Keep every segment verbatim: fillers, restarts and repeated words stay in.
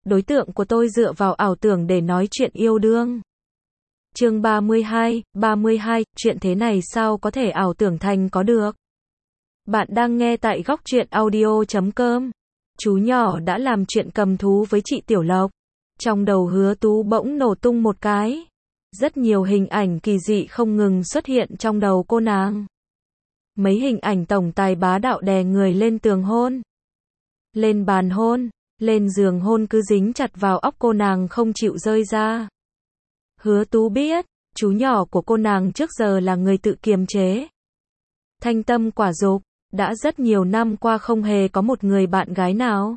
đối tượng của tôi dựa vào ảo tưởng để nói chuyện yêu đương. Chương ba mươi hai, ba mươi hai, chuyện thế này sao có thể ảo tưởng thành có được? Bạn đang nghe tại góc truyện audio chấm com. Chú nhỏ đã làm chuyện cầm thú với chị Tiểu Lộc. Trong đầu Hứa Tú bỗng nổ tung một cái. Rất nhiều hình ảnh kỳ dị không ngừng xuất hiện trong đầu cô nàng. Mấy hình ảnh tổng tài bá đạo đè người lên tường hôn, lên bàn hôn, lên giường hôn cứ dính chặt vào óc cô nàng không chịu rơi ra. Hứa Tú biết, chú nhỏ của cô nàng trước giờ là người tự kiềm chế, thanh tâm quả dục, đã rất nhiều năm qua không hề có một người bạn gái nào.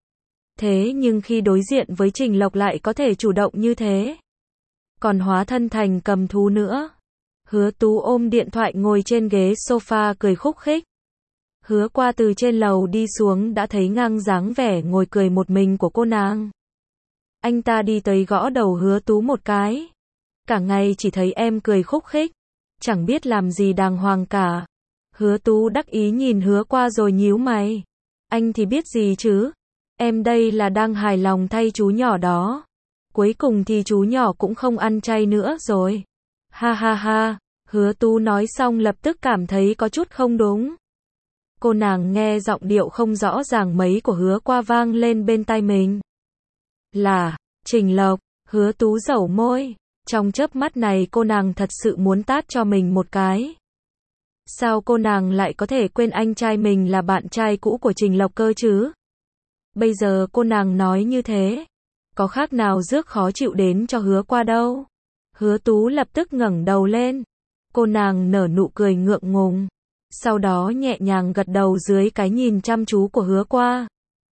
Thế nhưng khi đối diện với Trình Lộc lại có thể chủ động như thế, còn hóa thân thành cầm thú nữa. Hứa Tú ôm điện thoại ngồi trên ghế sofa cười khúc khích. Hứa qua từ trên lầu đi xuống đã thấy ngang dáng vẻ ngồi cười một mình của cô nàng. Anh ta đi tới gõ đầu Hứa Tú một cái. Cả ngày chỉ thấy em cười khúc khích, chẳng biết làm gì đàng hoàng cả. Hứa Tú đắc ý nhìn Hứa qua rồi nhíu mày. Anh thì biết gì chứ? Em đây là đang hài lòng thay chú nhỏ đó. Cuối cùng thì chú nhỏ cũng không ăn chay nữa rồi. Ha ha ha, Hứa Tú nói xong lập tức cảm thấy có chút không đúng. Cô nàng nghe giọng điệu không rõ ràng mấy của Hứa qua vang lên bên tai mình. Là, Trình Lộc. Hứa Tú dẩu môi. Trong chớp mắt này cô nàng thật sự muốn tát cho mình một cái. Sao cô nàng lại có thể quên anh trai mình là bạn trai cũ của Trình Lộc cơ chứ? Bây giờ cô nàng nói như thế, có khác nào rước khó chịu đến cho Hứa qua đâu. Hứa Tú lập tức ngẩng đầu lên. Cô nàng nở nụ cười ngượng ngùng. Sau đó nhẹ nhàng gật đầu dưới cái nhìn chăm chú của Hứa qua.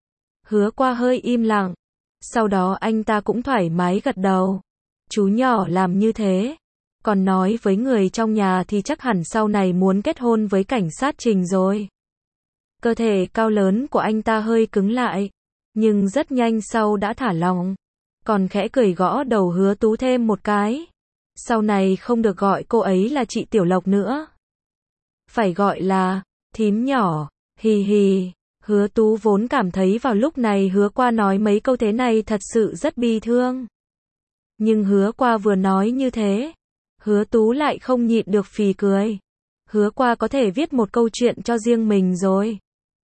Hứa qua hơi im lặng. Sau đó anh ta cũng thoải mái gật đầu. Chú nhỏ làm như thế, còn nói với người trong nhà thì chắc hẳn sau này muốn kết hôn với cảnh sát Trình rồi. Cơ thể cao lớn của anh ta hơi cứng lại, nhưng rất nhanh sau đã thả lỏng. Còn khẽ cười gõ đầu Hứa Tú thêm một cái. Sau này không được gọi cô ấy là chị Tiểu Lộc nữa, phải gọi là thím nhỏ. Hì hì. Hứa Tú vốn cảm thấy vào lúc này Hứa qua nói mấy câu thế này thật sự rất bi thương. Nhưng Hứa qua vừa nói như thế, Hứa Tú lại không nhịn được phì cười. Hứa qua có thể viết một câu chuyện cho riêng mình rồi.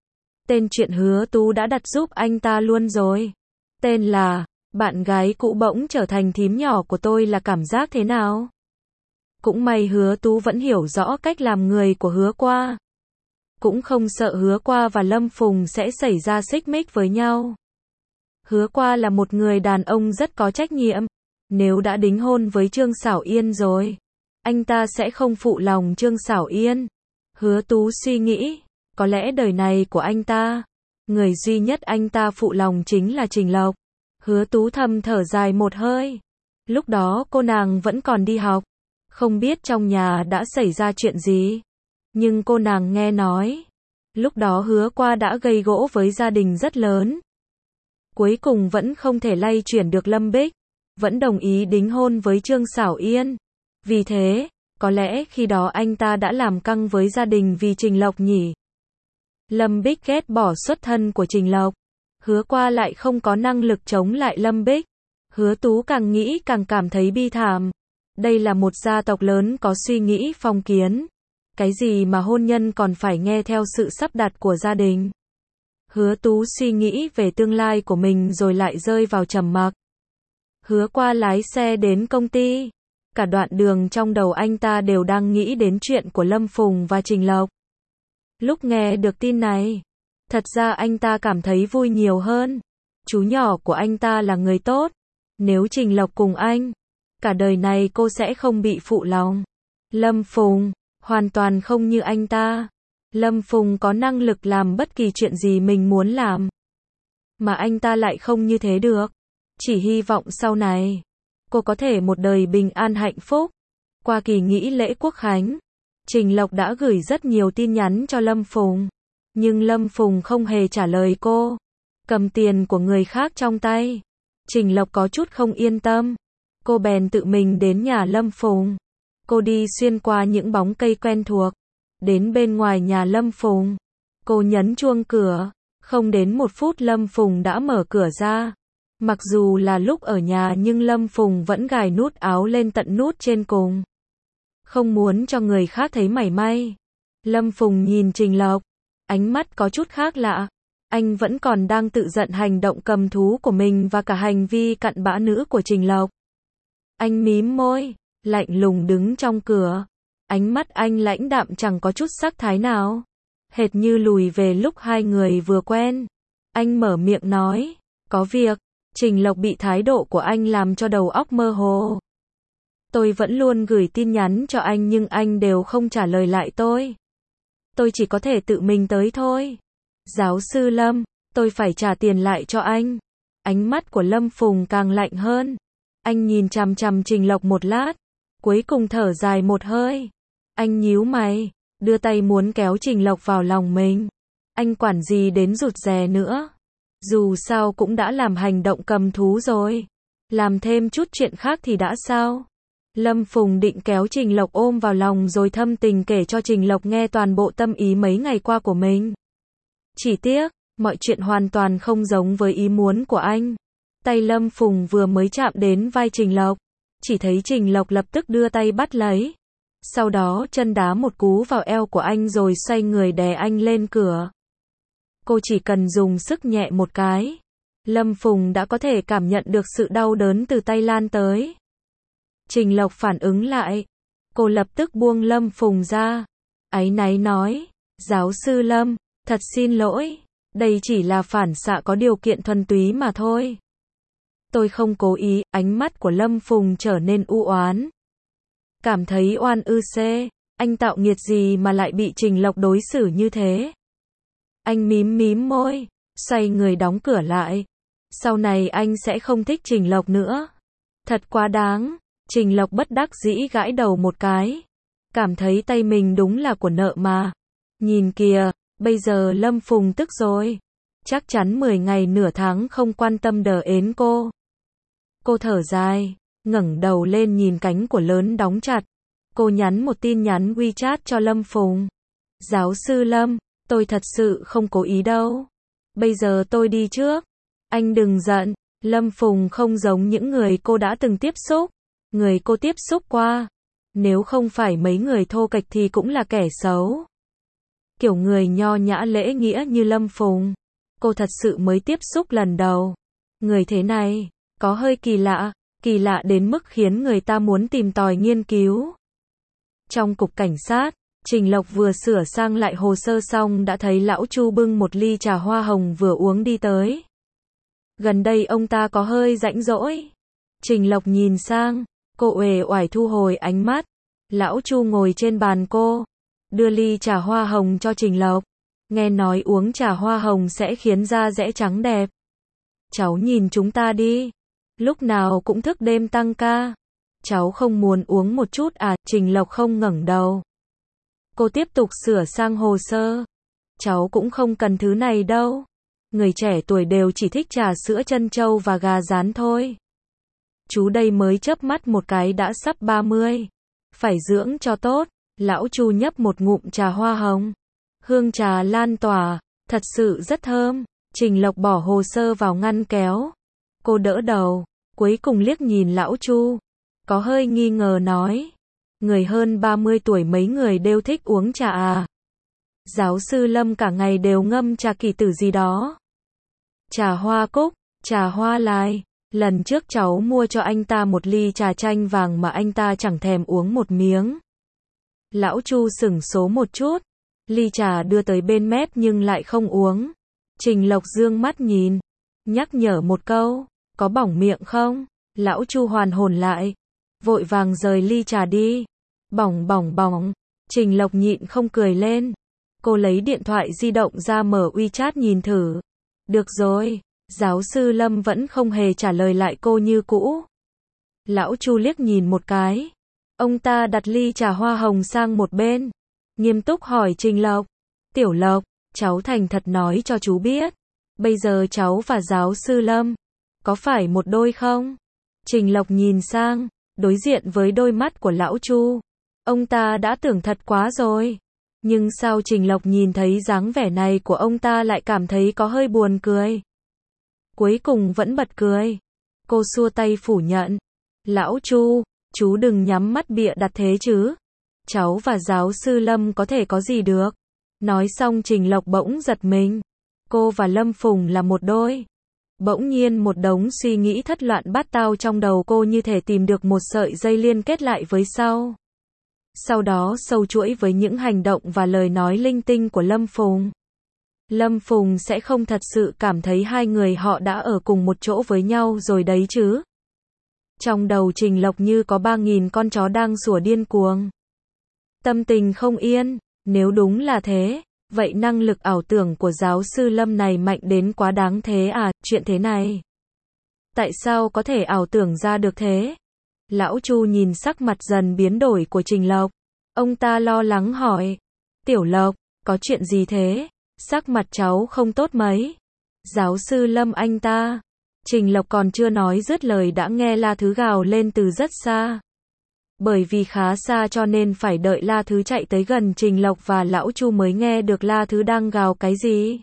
Tên chuyện Hứa Tú đã đặt giúp anh ta luôn rồi. Tên là Bạn gái cũ bỗng trở thành thím nhỏ của tôi là cảm giác thế nào? Cũng may Hứa Tú vẫn hiểu rõ cách làm người của Hứa qua. Cũng không sợ Hứa qua và Lâm Phùng sẽ xảy ra xích mích với nhau. Hứa qua là một người đàn ông rất có trách nhiệm. Nếu đã đính hôn với Trương Xảo Yên rồi, anh ta sẽ không phụ lòng Trương Xảo Yên. Hứa Tú suy nghĩ, có lẽ đời này của anh ta, người duy nhất anh ta phụ lòng chính là Trình Lộc. Hứa Tú thầm thở dài một hơi. Lúc đó cô nàng vẫn còn đi học, không biết trong nhà đã xảy ra chuyện gì. Nhưng cô nàng nghe nói, lúc đó Hứa qua đã gây gỗ với gia đình rất lớn. Cuối cùng vẫn không thể lay chuyển được Lâm Bích, vẫn đồng ý đính hôn với Trương Xảo Yên. Vì thế, có lẽ khi đó anh ta đã làm căng với gia đình vì Trình Lộc nhỉ. Lâm Bích ghét bỏ xuất thân của Trình Lộc. Hứa qua lại không có năng lực chống lại Lâm Bích. Hứa Tú càng nghĩ càng cảm thấy bi thảm. Đây là một gia tộc lớn có suy nghĩ phong kiến. Cái gì mà hôn nhân còn phải nghe theo sự sắp đặt của gia đình. Hứa Tú suy nghĩ về tương lai của mình rồi lại rơi vào trầm mặc. Hứa qua lái xe đến công ty. Cả đoạn đường trong đầu anh ta đều đang nghĩ đến chuyện của Lâm Phùng và Trình Lộc. Lúc nghe được tin này, thật ra anh ta cảm thấy vui nhiều hơn. Chú nhỏ của anh ta là người tốt. Nếu Trình Lộc cùng anh, cả đời này cô sẽ không bị phụ lòng. Lâm Phùng, hoàn toàn không như anh ta. Lâm Phùng có năng lực làm bất kỳ chuyện gì mình muốn làm. Mà anh ta lại không như thế được. Chỉ hy vọng sau này, cô có thể một đời bình an hạnh phúc. Qua kỳ nghỉ lễ Quốc Khánh, Trình Lộc đã gửi rất nhiều tin nhắn cho Lâm Phùng. Nhưng Lâm Phùng không hề trả lời cô. Cầm tiền của người khác trong tay. Trình Lộc có chút không yên tâm. Cô bèn tự mình đến nhà Lâm Phùng. Cô đi xuyên qua những bóng cây quen thuộc. Đến bên ngoài nhà Lâm Phùng. Cô nhấn chuông cửa. Không đến một phút Lâm Phùng đã mở cửa ra. Mặc dù là lúc ở nhà nhưng Lâm Phùng vẫn gài nút áo lên tận nút trên cùng. Không muốn cho người khác thấy mảy may. Lâm Phùng nhìn Trình Lộc, ánh mắt có chút khác lạ. Anh vẫn còn đang tự giận hành động cầm thú của mình và cả hành vi cặn bã nữ của Trình Lộc. Anh mím môi, lạnh lùng đứng trong cửa. Ánh mắt anh lãnh đạm chẳng có chút sắc thái nào. Hệt như lùi về lúc hai người vừa quen. Anh mở miệng nói, có việc. Trình Lộc bị thái độ của anh làm cho đầu óc mơ hồ. Tôi vẫn luôn gửi tin nhắn cho anh nhưng anh đều không trả lời lại tôi. Tôi chỉ có thể tự mình tới thôi. Giáo sư Lâm, tôi phải trả tiền lại cho anh. Ánh mắt của Lâm Phùng càng lạnh hơn. Anh nhìn chằm chằm Trình Lộc một lát, cuối cùng thở dài một hơi. Anh nhíu mày, đưa tay muốn kéo Trình Lộc vào lòng mình. Anh quản gì đến rụt rè nữa. Dù sao cũng đã làm hành động cầm thú rồi. Làm thêm chút chuyện khác thì đã sao? Lâm Phùng định kéo Trình Lộc ôm vào lòng rồi thâm tình kể cho Trình Lộc nghe toàn bộ tâm ý mấy ngày qua của mình. Chỉ tiếc, mọi chuyện hoàn toàn không giống với ý muốn của anh. Tay Lâm Phùng vừa mới chạm đến vai Trình Lộc, chỉ thấy Trình Lộc lập tức đưa tay bắt lấy. Sau đó chân đá một cú vào eo của anh rồi xoay người đè anh lên cửa. Cô chỉ cần dùng sức nhẹ một cái. Lâm Phùng đã có thể cảm nhận được sự đau đớn từ tay lan tới. Trình Lộc phản ứng lại. Cô lập tức buông Lâm Phùng ra. Áy náy nói, giáo sư Lâm, thật xin lỗi. Đây chỉ là phản xạ có điều kiện thuần túy mà thôi. Tôi không cố ý. Ánh mắt của Lâm Phùng trở nên u oán. Cảm thấy oan ư xê. Anh tạo nghiệt gì mà lại bị Trình Lộc đối xử như thế? Anh mím mím môi, xoay người đóng cửa lại. Sau này anh sẽ không thích Trình Lộc nữa. Thật quá đáng. Trình Lộc bất đắc dĩ gãi đầu một cái. Cảm thấy tay mình đúng là của nợ mà. Nhìn kìa, bây giờ Lâm Phùng tức rồi. Chắc chắn mười ngày nửa tháng không quan tâm đờ ến cô. Cô thở dài, ngẩng đầu lên nhìn cánh của lớn đóng chặt. Cô nhắn một tin nhắn WeChat cho Lâm Phùng. Giáo sư Lâm, tôi thật sự không cố ý đâu. Bây giờ tôi đi trước. Anh đừng giận. Lâm Phùng không giống những người cô đã từng tiếp xúc. Người cô tiếp xúc qua. Nếu không phải mấy người thô kệch thì cũng là kẻ xấu. Kiểu người nho nhã lễ nghĩa như Lâm Phùng. Cô thật sự mới tiếp xúc lần đầu. Người thế này, có hơi kỳ lạ. Kỳ lạ đến mức khiến người ta muốn tìm tòi nghiên cứu. Trong cục cảnh sát, Trình Lộc vừa sửa sang lại hồ sơ xong đã thấy lão Chu bưng một ly trà hoa hồng vừa uống đi tới. Gần đây ông ta có hơi rãnh rỗi. Trình Lộc nhìn sang, cô uể oải thu hồi ánh mắt. Lão Chu ngồi trên bàn cô, đưa ly trà hoa hồng cho Trình Lộc. Nghe nói uống trà hoa hồng sẽ khiến da dẻ trắng đẹp. Cháu nhìn chúng ta đi. Lúc nào cũng thức đêm tăng ca. Cháu không muốn uống một chút à? Trình Lộc không ngẩng đầu. Cô tiếp tục sửa sang hồ sơ. Cháu cũng không cần thứ này đâu. Người trẻ tuổi đều chỉ thích trà sữa trân châu và gà rán thôi. Chú đây mới chớp mắt một cái đã sắp ba mươi. Phải dưỡng cho tốt. Lão Chu nhấp một ngụm trà hoa hồng. Hương trà lan tỏa, thật sự rất thơm. Trình Lộc bỏ hồ sơ vào ngăn kéo. Cô đỡ đầu, cuối cùng liếc nhìn lão Chu. Có hơi nghi ngờ nói. Người hơn ba mươi tuổi mấy người đều thích uống trà à? Giáo sư Lâm cả ngày đều ngâm trà kỳ tử gì đó. Trà hoa cúc, trà hoa lai. Lần trước cháu mua cho anh ta một ly trà chanh vàng mà anh ta chẳng thèm uống một miếng. Lão Chu sửng số một chút. Ly trà đưa tới bên mép nhưng lại không uống. Trình Lộc dương mắt nhìn. Nhắc nhở một câu. Có bỏng miệng không? Lão Chu hoàn hồn lại. Vội vàng rời ly trà đi. Bỏng bỏng bỏng. Trình Lộc nhịn không cười lên. Cô lấy điện thoại di động ra mở WeChat nhìn thử. Được rồi. Giáo sư Lâm vẫn không hề trả lời lại cô như cũ. Lão Chu liếc nhìn một cái. Ông ta đặt ly trà hoa hồng sang một bên. Nghiêm túc hỏi Trình Lộc. Tiểu Lộc, cháu thành thật nói cho chú biết. Bây giờ cháu và giáo sư Lâm có phải một đôi không? Trình Lộc nhìn sang, đối diện với đôi mắt của lão Chu. Ông ta đã tưởng thật quá rồi. Nhưng sao Trình Lộc nhìn thấy dáng vẻ này của ông ta lại cảm thấy có hơi buồn cười. cuối cùng vẫn bật cười. Cô xua tay phủ nhận. Lão Chu, chú đừng nhắm mắt bịa đặt thế chứ. Cháu và giáo sư Lâm có thể có gì được. Nói xong Trình Lộc bỗng giật mình. Cô và Lâm Phùng là một đôi. Bỗng nhiên một đống suy nghĩ thất loạn bát tao trong đầu cô như thể tìm được một sợi dây liên kết lại với sau. Sau đó sâu chuỗi với những hành động và lời nói linh tinh của Lâm Phùng. Lâm Phùng sẽ không thật sự cảm thấy hai người họ đã ở cùng một chỗ với nhau rồi đấy chứ. Trong đầu Trình Lộc như có ba nghìn con chó đang sủa điên cuồng. Tâm tình không yên, nếu đúng là thế, vậy năng lực ảo tưởng của giáo sư Lâm này mạnh đến quá đáng thế à, chuyện thế này. Tại sao có thể ảo tưởng ra được thế? Lão Chu nhìn sắc mặt dần biến đổi của Trình Lộc. Ông ta lo lắng hỏi. Tiểu Lộc, có chuyện gì thế? Sắc mặt cháu không tốt mấy. Giáo sư Lâm anh ta. Trình Lộc còn chưa nói dứt lời đã nghe La Thứ gào lên từ rất xa. Bởi vì khá xa cho nên phải đợi La Thứ chạy tới gần Trình Lộc và Lão Chu mới nghe được La Thứ đang gào cái gì.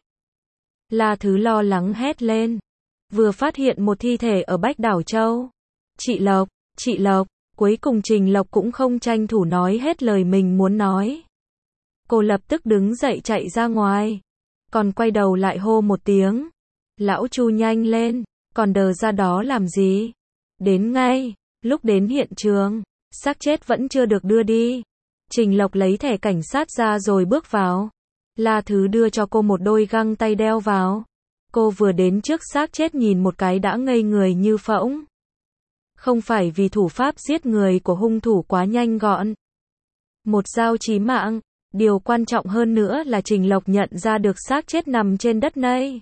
La Thứ lo lắng hét lên. Vừa phát hiện một thi thể ở Bách Đảo Châu. Chị Lộc, chị Lộc, cuối cùng Trình Lộc cũng không tranh thủ nói hết lời mình muốn nói. Cô lập tức đứng dậy chạy ra ngoài. Còn quay đầu lại hô một tiếng. Lão Chu nhanh lên, còn đờ ra đó làm gì? Đến ngay, lúc đến hiện trường, xác chết vẫn chưa được đưa đi. Trình Lộc lấy thẻ cảnh sát ra rồi bước vào. La Thứ đưa cho cô một đôi găng tay đeo vào. Cô vừa đến trước xác chết nhìn một cái đã ngây người như phỗng. Không phải vì thủ pháp giết người của hung thủ quá nhanh gọn. Một dao chí mạng. Điều quan trọng hơn nữa là Trình Lộc nhận ra được xác chết nằm trên đất này.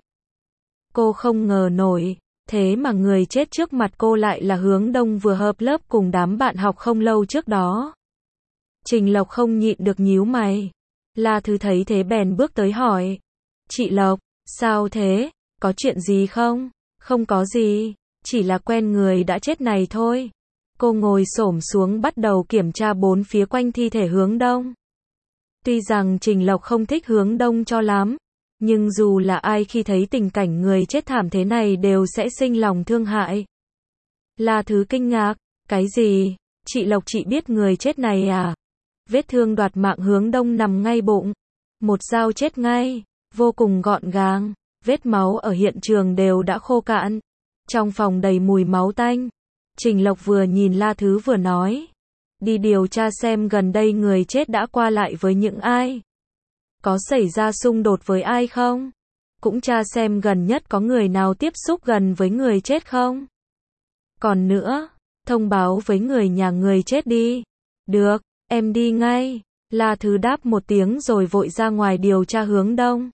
Cô không ngờ nổi, thế mà người chết trước mặt cô lại là Hướng Đông vừa hợp lớp cùng đám bạn học không lâu trước đó. Trình Lộc không nhịn được nhíu mày. La Thứ thấy thế bèn bước tới hỏi. Chị Lộc, sao thế, có chuyện gì không? Không có gì, chỉ là quen người đã chết này thôi. Cô ngồi xổm xuống bắt đầu kiểm tra bốn phía quanh thi thể Hướng Đông. Tuy rằng Trình Lộc không thích Hướng Đông cho lắm, nhưng dù là ai khi thấy tình cảnh người chết thảm thế này đều sẽ sinh lòng thương hại. La Thứ kinh ngạc, cái gì? Chị Lộc chị biết người chết này à? Vết thương đoạt mạng Hướng Đông nằm ngay bụng. Một dao chết ngay, vô cùng gọn gàng, vết máu ở hiện trường đều đã khô cạn. Trong phòng đầy mùi máu tanh. Trình Lộc vừa nhìn La Thứ vừa nói. Đi điều tra xem gần đây người chết đã qua lại với những ai. Có xảy ra xung đột với ai không? Cũng tra xem gần nhất có người nào tiếp xúc gần với người chết không? Còn nữa, thông báo với người nhà người chết đi. Được, em đi ngay. La Thứ đáp một tiếng rồi vội ra ngoài điều tra Hướng Đông.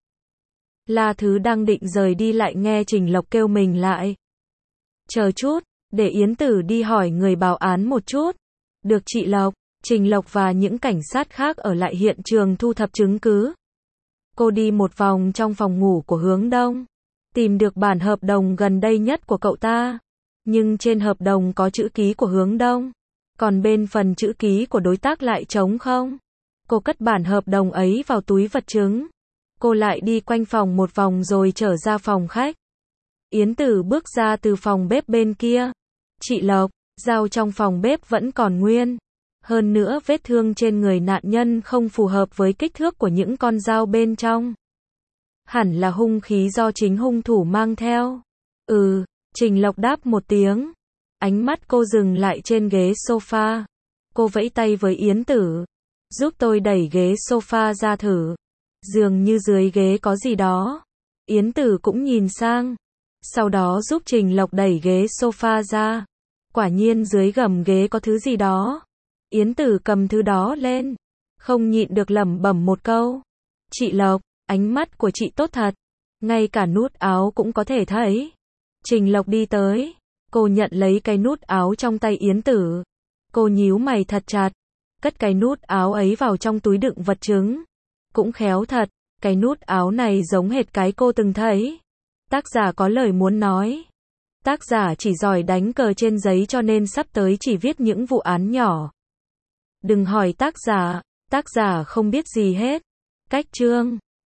La Thứ đang định rời đi lại nghe Trình Lộc kêu mình lại. Chờ chút, để Yến Tử đi hỏi người báo án một chút. Được chị Lộc. Trình Lộc và những cảnh sát khác ở lại hiện trường thu thập chứng cứ. Cô đi một vòng trong phòng ngủ của Hướng Đông. Tìm được bản hợp đồng gần đây nhất của cậu ta. Nhưng trên hợp đồng có chữ ký của Hướng Đông. Còn bên phần chữ ký của đối tác lại trống không. Cô cất bản hợp đồng ấy vào túi vật chứng. Cô lại đi quanh phòng một vòng rồi trở ra phòng khách. Yến Tử bước ra từ phòng bếp bên kia. Chị Lộc, dao trong phòng bếp vẫn còn nguyên. Hơn nữa vết thương trên người nạn nhân không phù hợp với kích thước của những con dao bên trong. Hẳn là hung khí do chính hung thủ mang theo. Ừ, Trình Lộc đáp một tiếng. Ánh mắt cô dừng lại trên ghế sofa. Cô vẫy tay với Yến Tử. Giúp tôi đẩy ghế sofa ra thử. Dường như dưới ghế có gì đó. Yến Tử cũng nhìn sang. Sau đó giúp Trình Lộc đẩy ghế sofa ra. Quả nhiên dưới gầm ghế có thứ gì đó. Yến Tử cầm thứ đó lên. Không nhịn được lẩm bẩm một câu. Chị Lộc, ánh mắt của chị tốt thật. Ngay cả nút áo cũng có thể thấy. Trình Lộc đi tới. Cô nhận lấy cái nút áo trong tay Yến Tử. Cô nhíu mày thật chặt. Cất cái nút áo ấy vào trong túi đựng vật chứng. Cũng khéo thật. Cái nút áo này giống hệt cái cô từng thấy. Tác giả có lời muốn nói. Tác giả chỉ giỏi đánh cờ trên giấy cho nên sắp tới chỉ viết những vụ án nhỏ. Đừng hỏi tác giả, tác giả không biết gì hết. Cách chương